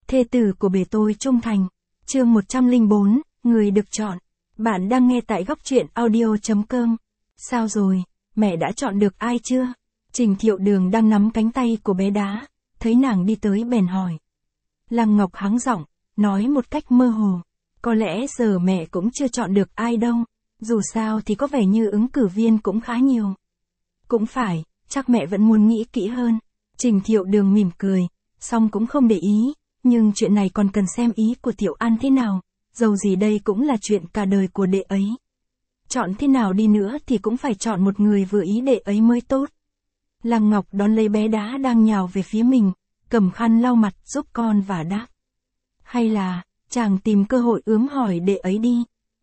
thê tử của bề tôi trung thành. Chương 104, người được chọn. Bạn đang nghe tại góc truyện audio.com. Sao rồi, mẹ đã chọn được ai chưa? Trình Thiệu Đường đang nắm cánh tay của bé Đá, thấy nàng đi tới bèn hỏi. Lăng Ngọc hắng giọng, nói một cách mơ hồ. Có lẽ giờ mẹ cũng chưa chọn được ai đâu, dù sao thì có vẻ như ứng cử viên cũng khá nhiều. Cũng phải, chắc mẹ vẫn muốn nghĩ kỹ hơn. Trình Thiệu Đường mỉm cười, song cũng không để ý, nhưng chuyện này còn cần xem ý của Tiểu An thế nào, dầu gì đây cũng là chuyện cả đời của đệ ấy. Chọn thế nào đi nữa thì cũng phải chọn một người vừa ý đệ ấy mới tốt. Lăng Ngọc đón lấy bé Đá đang nhào về phía mình, cầm khăn lau mặt giúp con và đáp. Hay là, chàng tìm cơ hội ướm hỏi đệ ấy đi.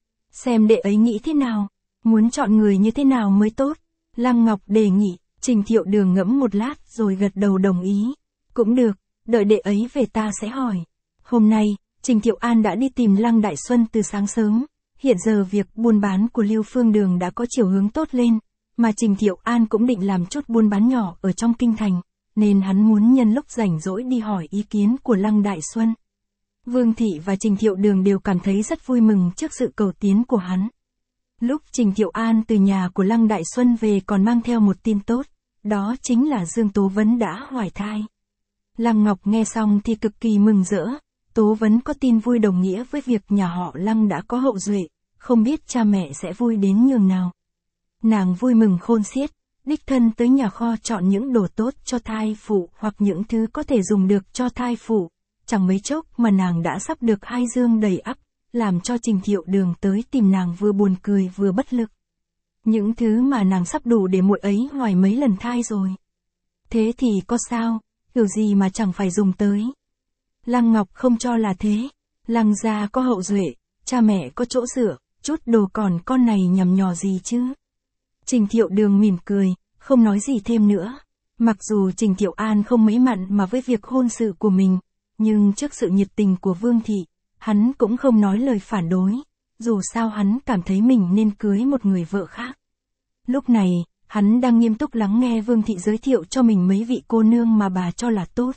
Xem đệ ấy nghĩ thế nào, muốn chọn người như thế nào mới tốt. Lăng Ngọc đề nghị. Trình Thiệu Đường ngẫm một lát rồi gật đầu đồng ý. Cũng được, đợi đệ ấy về ta sẽ hỏi. Hôm nay, Trình Thiệu An đã đi tìm Lăng Đại Xuân từ sáng sớm. Hiện giờ việc buôn bán của Lưu Phương Đường đã có chiều hướng tốt lên, mà Trình Thiệu An cũng định làm chút buôn bán nhỏ ở trong kinh thành, nên hắn muốn nhân lúc rảnh rỗi đi hỏi ý kiến của Lăng Đại Xuân. Vương Thị và Trình Thiệu Đường đều cảm thấy rất vui mừng trước sự cầu tiến của hắn. Lúc Trình Thiệu An từ nhà của Lăng Đại Xuân về còn mang theo một tin tốt, đó chính là Dương Tố Vấn đã hoài thai. Lăng Ngọc nghe xong thì cực kỳ mừng rỡ, Tố Vấn có tin vui đồng nghĩa với việc nhà họ Lăng đã có hậu duệ, không biết cha mẹ sẽ vui đến nhường nào. Nàng vui mừng khôn xiết, đích thân tới nhà kho chọn những đồ tốt cho thai phụ hoặc những thứ có thể dùng được cho thai phụ, chẳng mấy chốc mà nàng đã sắp được 2 dương đầy ắp, làm cho Trình Thiệu Đường tới tìm nàng vừa buồn cười vừa bất lực. Những thứ mà nàng sắp đủ để muội ấy hoài mấy lần thai rồi. Thế thì có sao, kiểu gì mà chẳng phải dùng tới. Lăng Ngọc không cho là thế. Lăng gia có hậu duệ, cha mẹ có chỗ dựa, chút đồ còn con này nhằm nhò gì chứ. Trình Thiệu Đường mỉm cười, không nói gì thêm nữa. Mặc dù Trình Thiệu An không mấy mặn mà với việc hôn sự của mình, nhưng trước sự nhiệt tình của Vương Thị, hắn cũng không nói lời phản đối, dù sao hắn cảm thấy mình nên cưới một người vợ khác. Lúc này, hắn đang nghiêm túc lắng nghe Vương Thị giới thiệu cho mình mấy vị cô nương mà bà cho là tốt.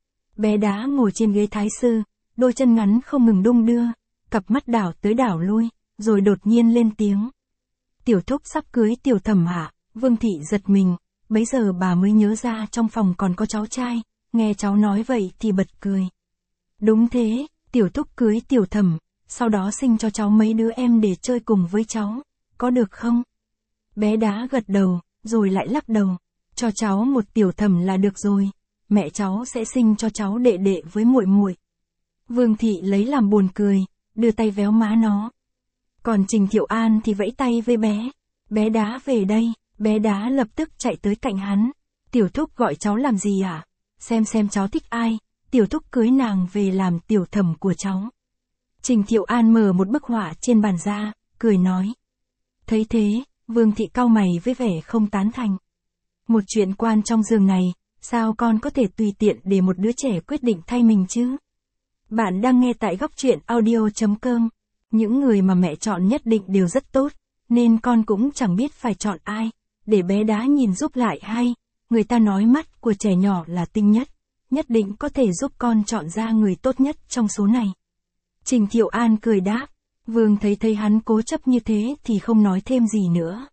Bé Đá ngồi trên ghế thái sư, đôi chân ngắn không ngừng đung đưa, cặp mắt đảo tới đảo lui, rồi đột nhiên lên tiếng. Tiểu thúc sắp cưới Tiểu Thẩm hả? Vương Thị giật mình, bấy giờ bà mới nhớ ra trong phòng còn có cháu trai, nghe cháu nói vậy thì bật cười. Đúng thế, Tiểu thúc cưới Tiểu Thẩm, sau đó sinh cho cháu mấy đứa em để chơi cùng với cháu, có được không? Bé Đá gật đầu, rồi lại lắc đầu, cho cháu một Tiểu Thẩm là được rồi, mẹ cháu sẽ sinh cho cháu đệ đệ với muội muội. Vương Thị lấy làm buồn cười, đưa tay véo má nó. Còn Trình Thiệu An thì vẫy tay với bé. Bé Đá về đây, bé Đá lập tức chạy tới cạnh hắn. Tiểu thúc gọi cháu làm gì à? Xem cháu thích ai, Tiểu thúc cưới nàng về làm Tiểu Thẩm của cháu. Trình Thiệu An mở một bức họa trên bàn ra, cười nói. Thấy thế, Vương Thị cau mày với vẻ không tán thành. Một chuyện quan trong giường này, sao con có thể tùy tiện để một đứa trẻ quyết định thay mình chứ? Bạn đang nghe tại góc truyện audio.com. Những người mà mẹ chọn nhất định đều rất tốt, nên con cũng chẳng biết phải chọn ai, để bé Đá nhìn giúp lại hay. Người ta nói mắt của trẻ nhỏ là tinh nhất, nhất định có thể giúp con chọn ra người tốt nhất trong số này. Trình Thiệu An cười đáp. Vương thấy hắn cố chấp như thế thì không nói thêm gì nữa.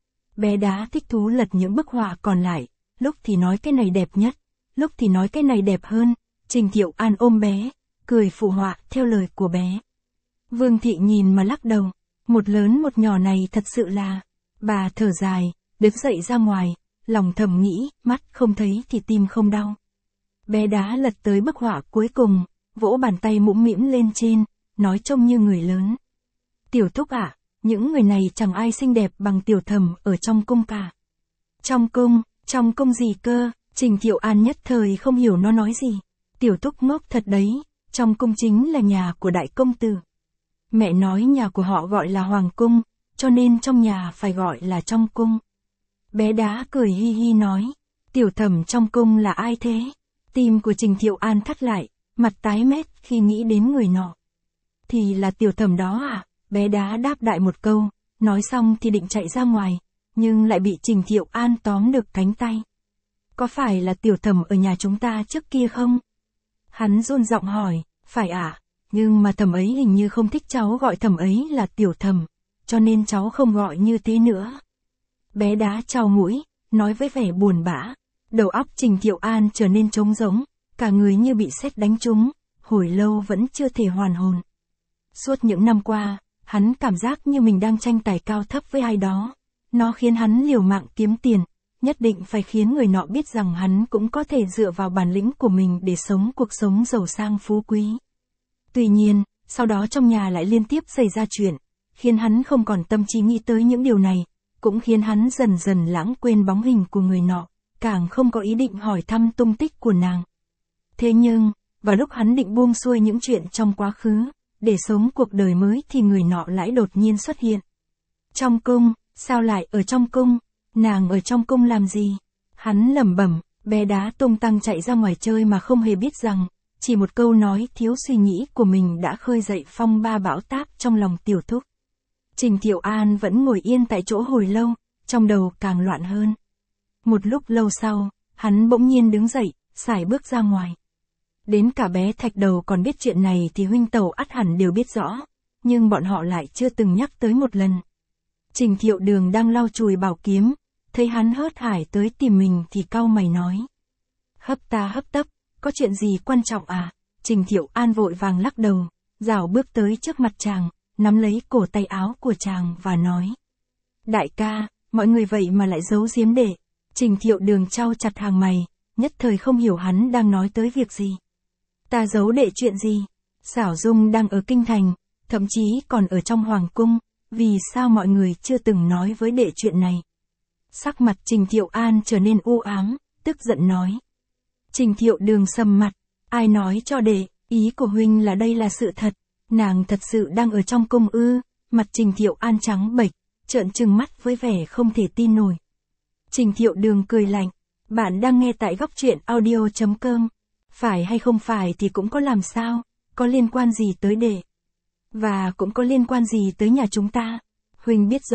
Bé Đá thích thú lật những bức họa còn lại, lúc thì nói cái này đẹp nhất, lúc thì nói cái này đẹp hơn. Trình Thiệu An ôm bé, cười phụ họa theo lời của bé. Vương Thị nhìn mà lắc đầu, một lớn một nhỏ này thật sự là. Bà thở dài, đứng dậy ra ngoài, lòng thầm nghĩ, mắt không thấy thì tim không đau. Bé Đá lật tới bức họa cuối cùng, vỗ bàn tay mũm mĩm lên trên, nói trông như người lớn. Tiểu thúc ạ, những người này chẳng ai xinh đẹp bằng Tiểu Thẩm ở trong cung cả. Trong cung gì cơ? Trình Thiệu An nhất thời không hiểu nó nói gì. Tiểu thúc ngốc thật đấy, trong cung chính là nhà của đại công tử. Mẹ nói nhà của họ gọi là hoàng cung, cho nên trong nhà phải gọi là trong cung. Bé Đá cười hi hi nói, Tiểu Thẩm trong cung là ai thế? Tim của Trình Thiệu An thắt lại, mặt tái mét khi nghĩ đến người nọ. Thì là Tiểu Thẩm đó à? Bé Đá đáp đại một câu, nói xong thì định chạy ra ngoài, nhưng lại bị Trình Thiệu An tóm được cánh tay. Có phải là Tiểu Thẩm ở nhà chúng ta trước kia không? Hắn run giọng hỏi, Phải ạ, nhưng mà thẩm ấy hình như không thích cháu gọi thẩm ấy là tiểu thẩm, cho nên cháu không gọi như thế nữa. Bé đá chau mũi, nói với vẻ buồn bã. Đầu óc Trình Thiệu An trở nên trống rỗng, cả người như bị sét đánh trúng, hồi lâu vẫn chưa thể hoàn hồn. Suốt những năm qua, hắn cảm giác như mình đang tranh tài cao thấp với ai đó. Nó khiến hắn liều mạng kiếm tiền, nhất định phải khiến người nọ biết rằng hắn cũng có thể dựa vào bản lĩnh của mình để sống cuộc sống giàu sang phú quý. Tuy nhiên, sau đó trong nhà lại liên tiếp xảy ra chuyện, khiến hắn không còn tâm trí nghĩ tới những điều này, cũng khiến hắn dần dần lãng quên bóng hình của người nọ, càng không có ý định hỏi thăm tung tích của nàng. Thế nhưng, vào lúc hắn định buông xuôi những chuyện trong quá khứ, để sống cuộc đời mới thì người nọ lại đột nhiên xuất hiện. Trong cung, sao lại ở trong cung? Nàng ở trong cung làm gì? Hắn lẩm bẩm, bé đá tung tăng chạy ra ngoài chơi mà không hề biết rằng, chỉ một câu nói thiếu suy nghĩ của mình đã khơi dậy phong ba bão táp trong lòng tiểu thúc. Trình Thiệu An vẫn ngồi yên tại chỗ hồi lâu, trong đầu càng loạn hơn. Một lúc lâu sau, hắn bỗng nhiên đứng dậy, sải bước ra ngoài. Đến cả bé Thạch Đầu còn biết chuyện này thì huynh tẩu ắt hẳn đều biết rõ, nhưng bọn họ lại chưa từng nhắc tới một lần. Trình Thiệu Đường đang lau chùi bảo kiếm, thấy hắn hớt hải tới tìm mình thì cau mày nói. Hấp ta hấp tấp, có chuyện gì quan trọng à? Trình Thiệu An vội vàng lắc đầu, rảo bước tới trước mặt chàng, nắm lấy cổ tay áo của chàng và nói. Đại ca, mọi người vậy mà lại giấu giếm đệ. Trình Thiệu Đường chau chặt hàng mày, nhất thời không hiểu hắn đang nói tới việc gì. Ta giấu đệ chuyện gì? Xảo Dung đang ở kinh thành, thậm chí còn ở trong hoàng cung, vì sao mọi người chưa từng nói với đệ chuyện này? Sắc mặt Trình Thiệu An trở nên u ám, tức giận nói. Trình Thiệu Đường sầm mặt, ai nói cho đệ, ý của huynh là đây là sự thật, nàng thật sự đang ở trong cung ư? Mặt Trình Thiệu An trắng bệch, trợn trừng mắt với vẻ không thể tin nổi. Trình Thiệu Đường cười lạnh, bạn đang nghe tại góc truyện audio.com. Phải hay không phải thì cũng có làm sao, có liên quan gì tới đệ? Và cũng có liên quan gì tới nhà chúng ta? Huynh biết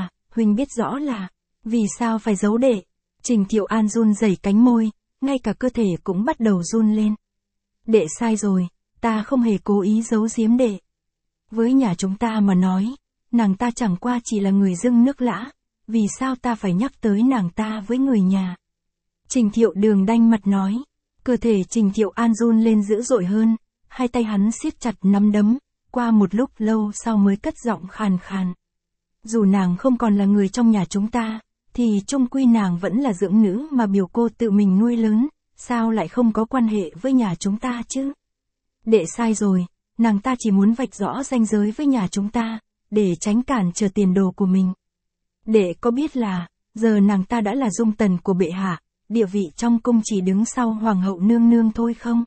rõ là, vì sao phải giấu đệ? Trình Thiệu An run rẩy cánh môi, ngay cả cơ thể cũng bắt đầu run lên. Đệ sai rồi, ta không hề cố ý giấu giếm đệ. Với nhà chúng ta mà nói, nàng ta chẳng qua chỉ là người dưng nước lã, vì sao ta phải nhắc tới nàng ta với người nhà? Trình Thiệu Đường đanh mặt nói. Cơ thể Trình Thiệu An run lên dữ dội hơn, hai tay hắn siết chặt nắm đấm, qua một lúc lâu sau mới cất giọng khàn khàn. Dù nàng không còn là người trong nhà chúng ta, thì chung quy nàng vẫn là dưỡng nữ mà biểu cô tự mình nuôi lớn, sao lại không có quan hệ với nhà chúng ta chứ? Đệ sai rồi, nàng ta chỉ muốn vạch rõ ranh giới với nhà chúng ta, để tránh cản trở tiền đồ của mình. Đệ có biết là, giờ nàng ta đã là dung tần của bệ hạ, địa vị trong cung chỉ đứng sau hoàng hậu nương nương thôi không?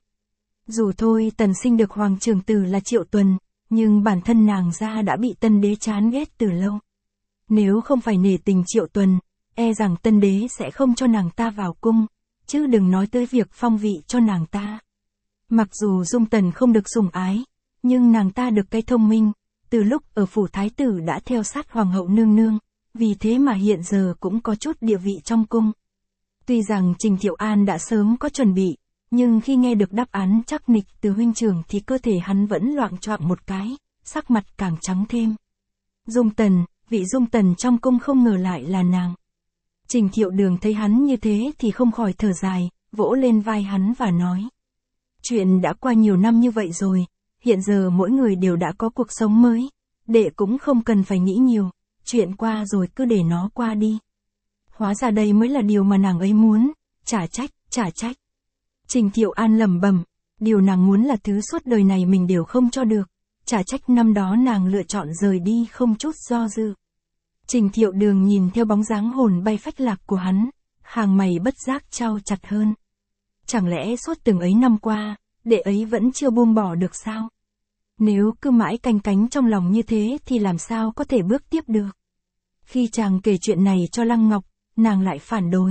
Dù thôi tần sinh được hoàng trưởng tử là Triệu Tuần, nhưng bản thân nàng ra đã bị tân đế chán ghét từ lâu. Nếu không phải nể tình Triệu Tuần, e rằng tân đế sẽ không cho nàng ta vào cung, chứ đừng nói tới việc phong vị cho nàng ta. Mặc dù dung tần không được sủng ái, nhưng nàng ta được cái thông minh, từ lúc ở phủ thái tử đã theo sát hoàng hậu nương nương, vì thế mà hiện giờ cũng có chút địa vị trong cung. Tuy rằng Trình Thiệu An đã sớm có chuẩn bị, nhưng khi nghe được đáp án chắc nịch từ huynh trưởng thì cơ thể hắn vẫn loạng choạng một cái, sắc mặt càng trắng thêm. Dung Tần, vị Dung Tần trong cung không ngờ lại là nàng. Trình Thiệu Đường thấy hắn như thế thì không khỏi thở dài, vỗ lên vai hắn và nói. Chuyện đã qua nhiều năm như vậy rồi, hiện giờ mỗi người đều đã có cuộc sống mới, đệ cũng không cần phải nghĩ nhiều, chuyện qua rồi cứ để nó qua đi. Hóa ra đây mới là điều mà nàng ấy muốn, trả trách. Trình Thiệu An lẩm bẩm, điều nàng muốn là thứ suốt đời này mình đều không cho được, trả trách năm đó nàng lựa chọn rời đi không chút do dự. Trình Thiệu Đường nhìn theo bóng dáng hồn bay phách lạc của hắn, hàng mày bất giác chau chặt hơn. Chẳng lẽ suốt từng ấy năm qua, đệ ấy vẫn chưa buông bỏ được sao? Nếu cứ mãi canh cánh trong lòng như thế thì làm sao có thể bước tiếp được? Khi chàng kể chuyện này cho Lăng Ngọc, nàng lại phản đối.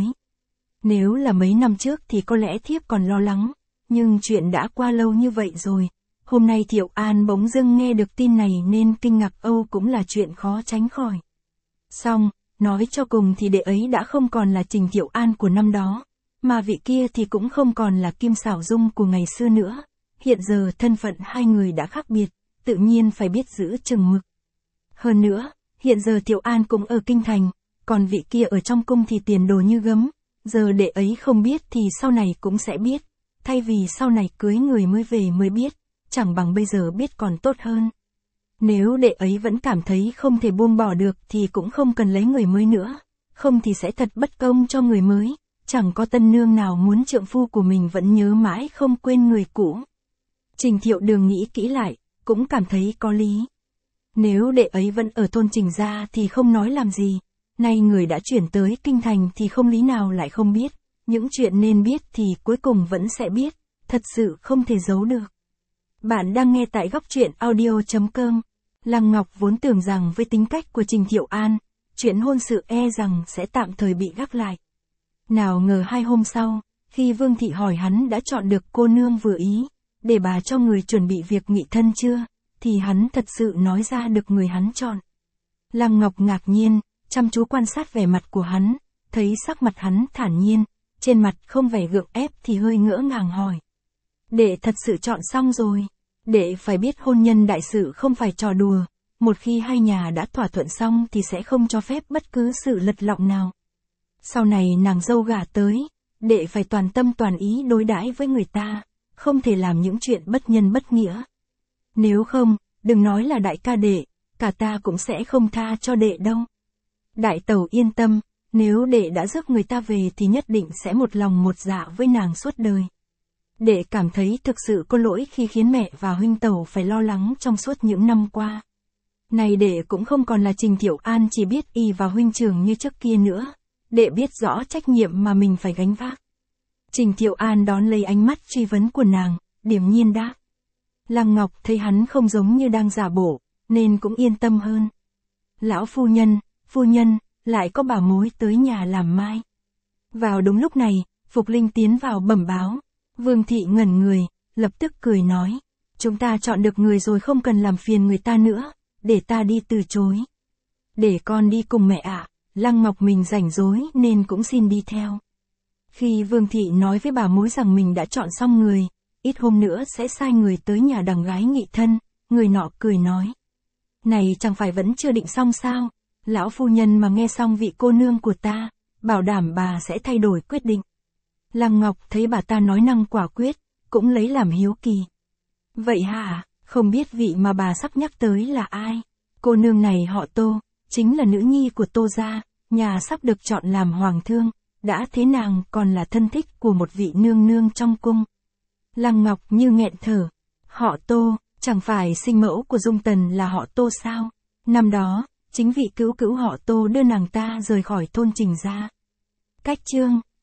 Nếu là mấy năm trước thì có lẽ thiếp còn lo lắng, nhưng chuyện đã qua lâu như vậy rồi. Hôm nay Thiệu An bỗng dưng nghe được tin này nên kinh ngạc âu cũng là chuyện khó tránh khỏi. Xong, nói cho cùng thì đệ ấy đã không còn là Trình Thiệu An của năm đó, mà vị kia thì cũng không còn là Kim Xảo Dung của ngày xưa nữa, hiện giờ thân phận hai người đã khác biệt, tự nhiên phải biết giữ chừng mực. Hơn nữa, hiện giờ Thiệu An cũng ở kinh thành, còn vị kia ở trong cung thì tiền đồ như gấm, giờ đệ ấy không biết thì sau này cũng sẽ biết, thay vì sau này cưới người mới về mới biết, chẳng bằng bây giờ biết còn tốt hơn. Nếu đệ ấy vẫn cảm thấy không thể buông bỏ được thì cũng không cần lấy người mới nữa, không thì sẽ thật bất công cho người mới, chẳng có tân nương nào muốn trượng phu của mình vẫn nhớ mãi không quên người cũ. Trình Thiệu Đường nghĩ kỹ lại, cũng cảm thấy có lý. Nếu đệ ấy vẫn ở thôn Trình gia thì không nói làm gì, nay người đã chuyển tới kinh thành thì không lý nào lại không biết, những chuyện nên biết thì cuối cùng vẫn sẽ biết, thật sự không thể giấu được. Bạn đang nghe tại góc truyện audio.com. Lăng Ngọc vốn tưởng rằng với tính cách của Trình Thiệu An, chuyện hôn sự rằng sẽ tạm thời bị gác lại. Nào ngờ 2 hôm sau, khi Vương Thị hỏi hắn đã chọn được cô nương vừa ý, để bà cho người chuẩn bị việc nghị thân chưa, thì hắn thật sự nói ra được người hắn chọn. Lăng Ngọc ngạc nhiên, chăm chú quan sát vẻ mặt của hắn, thấy sắc mặt hắn thản nhiên, trên mặt không vẻ gượng ép thì hơi ngỡ ngàng hỏi. Đệ thật sự chọn xong rồi. Đệ phải biết hôn nhân đại sự không phải trò đùa, một khi hai nhà đã thỏa thuận xong thì sẽ không cho phép bất cứ sự lật lọng nào. Sau này nàng dâu gả tới, đệ phải toàn tâm toàn ý đối đãi với người ta, không thể làm những chuyện bất nhân bất nghĩa. Nếu không, đừng nói là đại ca đệ, cả ta cũng sẽ không tha cho đệ đâu. Đại tẩu yên tâm, nếu đệ đã rước người ta về thì nhất định sẽ một lòng một dạ với nàng suốt đời. Đệ cảm thấy thực sự có lỗi khi khiến mẹ và huynh tẩu phải lo lắng trong suốt những năm qua. Này đệ cũng không còn là Trình Thiệu An chỉ biết y vào huynh trưởng như trước kia nữa. Đệ biết rõ trách nhiệm mà mình phải gánh vác. Trình Thiệu An đón lấy ánh mắt truy vấn của nàng, điềm nhiên đáp. Lăng Ngọc thấy hắn không giống như đang giả bộ, nên cũng yên tâm hơn. Lão phu nhân, lại có bảo mối tới nhà làm mai. Vào đúng lúc này, Phục Linh tiến vào bẩm báo. Vương Thị ngẩn người, lập tức cười nói. Chúng ta chọn được người rồi không cần làm phiền người ta nữa, để ta đi từ chối. Để con đi cùng mẹ ạ. Lăng Ngọc mình rảnh rỗi nên cũng xin đi theo. Khi Vương Thị nói với bà mối rằng mình đã chọn xong người, ít hôm nữa sẽ sai người tới nhà đằng gái nghị thân, người nọ cười nói. Này chẳng phải vẫn chưa định xong sao, lão phu nhân mà nghe xong vị cô nương của ta, bảo đảm bà sẽ thay đổi quyết định. Lăng Ngọc thấy bà ta nói năng quả quyết, cũng lấy làm hiếu kỳ. Vậy hả, không biết vị mà bà sắp nhắc tới là ai? Cô nương này họ Tô, chính là nữ nhi của Tô gia, nhà sắp được chọn làm hoàng thương, đã thế nàng còn là thân thích của một vị nương nương trong cung. Lăng Ngọc như nghẹn thở. Họ Tô, chẳng phải sinh mẫu của Dung Tần là họ Tô sao? Năm đó, chính vị cứu cứu họ Tô đưa nàng ta rời khỏi thôn Trình gia. Cách chương